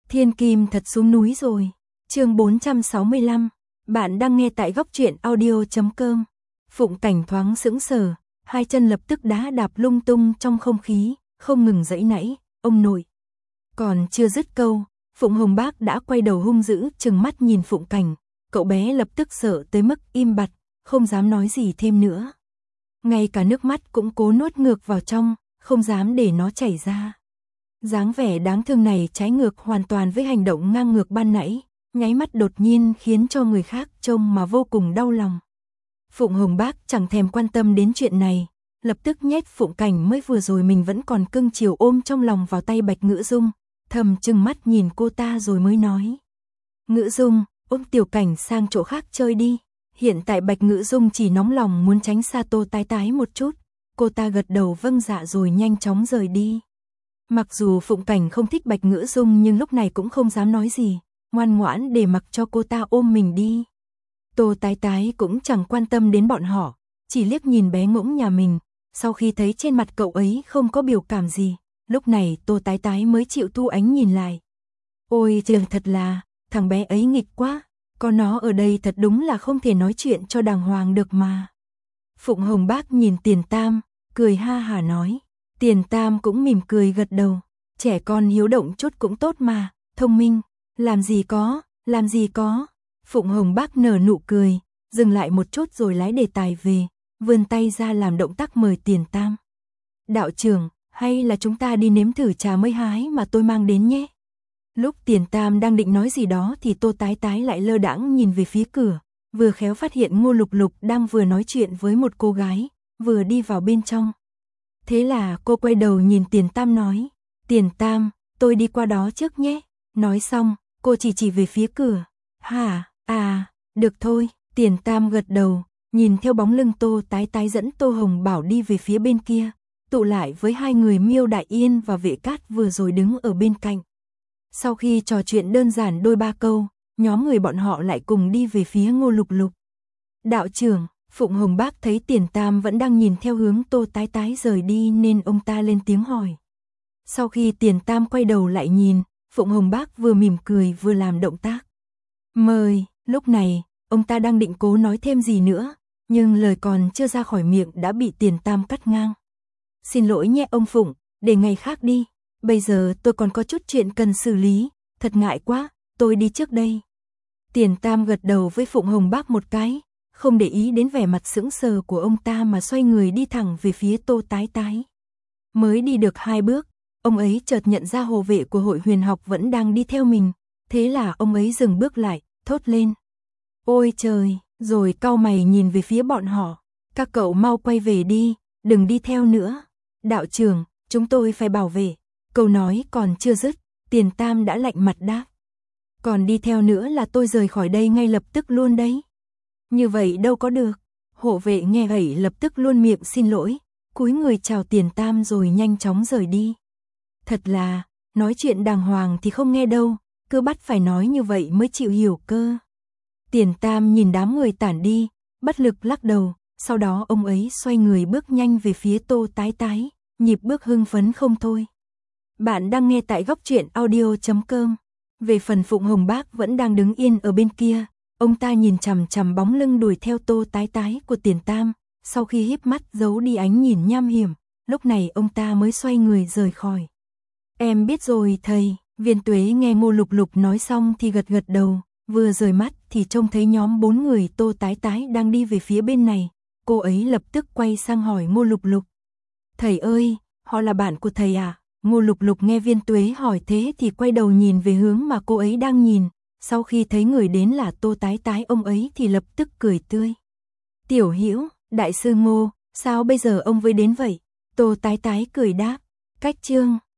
Thiên Kim thật xuống núi rồi. Chương 465. Bạn đang nghe tại góc truyện audio.com. Phụng Cảnh thoáng sững sờ, hai chân lập tức đá đạp lung tung trong không khí, không ngừng giãy nảy, ông nội. Còn chưa dứt câu, Phụng Hồng Bác đã quay đầu hung dữ trừng mắt nhìn Phụng Cảnh, cậu bé lập tức sợ tới mức im bặt, không dám nói gì thêm nữa. Ngay cả nước mắt cũng cố nuốt ngược vào trong, không dám để nó chảy ra. Dáng vẻ đáng thương này trái ngược hoàn toàn với hành động ngang ngược ban nãy, nháy mắt đột nhiên khiến cho người khác trông mà vô cùng đau lòng. Phụng Hồng Bác chẳng thèm quan tâm đến chuyện này, lập tức nhét Phụng Cảnh mới vừa rồi mình vẫn còn cưng chiều ôm trong lòng vào tay Bạch Ngữ Dung, thầm trừng mắt nhìn cô ta rồi mới nói. Ngữ Dung, ôm Tiểu Cảnh sang chỗ khác chơi đi. Hiện tại Bạch Ngữ Dung chỉ nóng lòng muốn tránh xa Tô Tái Tái một chút, cô ta gật đầu vâng dạ rồi nhanh chóng rời đi. Mặc dù Phụng Cảnh không thích Bạch Ngữ Dung nhưng lúc này cũng không dám nói gì, ngoan ngoãn để mặc cho cô ta ôm mình đi. Tô Tái Tái cũng chẳng quan tâm đến bọn họ, chỉ liếc nhìn bé ngỗng nhà mình, sau khi thấy trên mặt cậu ấy không có biểu cảm gì, lúc này Tô Tái Tái mới chịu thu ánh nhìn lại. Ôi trời, thật là, thằng bé ấy nghịch quá, có nó ở đây thật đúng là không thể nói chuyện cho đàng hoàng được mà. Phụng Hồng Bác nhìn Tiền Tam, cười ha hả nói. Tiền Tam cũng mỉm cười gật đầu, trẻ con hiếu động chút cũng tốt mà, thông minh, làm gì có. Phụng Hồng Bác nở nụ cười, dừng lại một chút rồi lái đề tài về, vươn tay ra làm động tác mời Tiền Tam. Đạo trưởng, hay là chúng ta đi nếm thử trà mới hái mà tôi mang đến nhé. Lúc Tiền Tam đang định nói gì đó thì Tô Tái Tái lại lơ đãng nhìn về phía cửa, vừa khéo phát hiện Ngô Lục Lục đang vừa nói chuyện với một cô gái, vừa đi vào bên trong. Thế là cô quay đầu nhìn Tiền Tam nói, Tiền Tam, tôi đi qua đó trước nhé. Nói xong, cô chỉ về phía cửa. Hả, được thôi. Tiền Tam gật đầu, nhìn theo bóng lưng Tô Tái Tái dẫn Tô Hồng Bảo đi về phía bên kia, tụ lại với hai người Miêu Đại Yên và Vệ Cát vừa rồi đứng ở bên cạnh. Sau khi trò chuyện đơn giản đôi ba câu, nhóm người bọn họ lại cùng đi về phía Ngô Lục Lục. Đạo trưởng, Phụng Hồng Bác thấy Tiền Tam vẫn đang nhìn theo hướng Tô Tái Tái rời đi nên ông ta lên tiếng hỏi. Sau khi Tiền Tam quay đầu lại nhìn, Phụng Hồng Bác vừa mỉm cười vừa làm động tác. Mời, lúc này, ông ta đang định cố nói thêm gì nữa, nhưng lời còn chưa ra khỏi miệng đã bị Tiền Tam cắt ngang. Xin lỗi nhé ông Phụng, để ngày khác đi, bây giờ tôi còn có chút chuyện cần xử lý, thật ngại quá, tôi đi trước đây. Tiền Tam gật đầu với Phụng Hồng Bác một cái, không để ý đến vẻ mặt sững sờ của ông ta mà xoay người đi thẳng về phía Tô Tái Tái. Mới đi được 2 bước, ông ấy chợt nhận ra hộ vệ của hội huyền học vẫn đang đi theo mình, thế là ông ấy dừng bước lại, thốt lên. Ôi trời, rồi cau mày nhìn về phía bọn họ, các cậu mau quay về đi, đừng đi theo nữa. Đạo trưởng, chúng tôi phải bảo vệ. Câu nói còn chưa dứt, Tiền Tam đã lạnh mặt đáp. Còn đi theo nữa là tôi rời khỏi đây ngay lập tức luôn đấy. Như vậy đâu có được. Hộ vệ nghe vậy lập tức luôn miệng xin lỗi, cúi người chào Tiền Tam rồi nhanh chóng rời đi. Thật là, nói chuyện đàng hoàng thì không nghe đâu, cứ bắt phải nói như vậy mới chịu hiểu cơ. Tiền Tam nhìn đám người tản đi, bất lực lắc đầu, sau đó ông ấy xoay người bước nhanh về phía Tô Tái Tái, nhịp bước hưng phấn không thôi. Bạn đang nghe tại góc truyện audio.com. Về phần Phụng Hồng Bác vẫn đang đứng yên ở bên kia, ông ta nhìn chằm chằm bóng lưng đuổi theo Tô Tái Tái của Tiền Tam, sau khi híp mắt giấu đi ánh nhìn nham hiểm, lúc này ông ta mới xoay người rời khỏi. Em biết rồi thầy. Viên Tuế nghe Ngô Lục Lục nói xong thì gật gật đầu, vừa rời mắt thì trông thấy nhóm 4 người Tô Tái Tái đang đi về phía bên này, cô ấy lập tức quay sang hỏi Ngô Lục Lục. Thầy ơi, họ là bạn của thầy à? Ngô Lục Lục nghe Viên Tuế hỏi thế thì quay đầu nhìn về hướng mà cô ấy đang nhìn, sau khi thấy người đến là Tô Tái Tái ông ấy thì lập tức cười tươi. Tiểu Hữu, đại sư Ngô, sao bây giờ ông mới đến vậy? Tô Tái Tái cười đáp, cách chương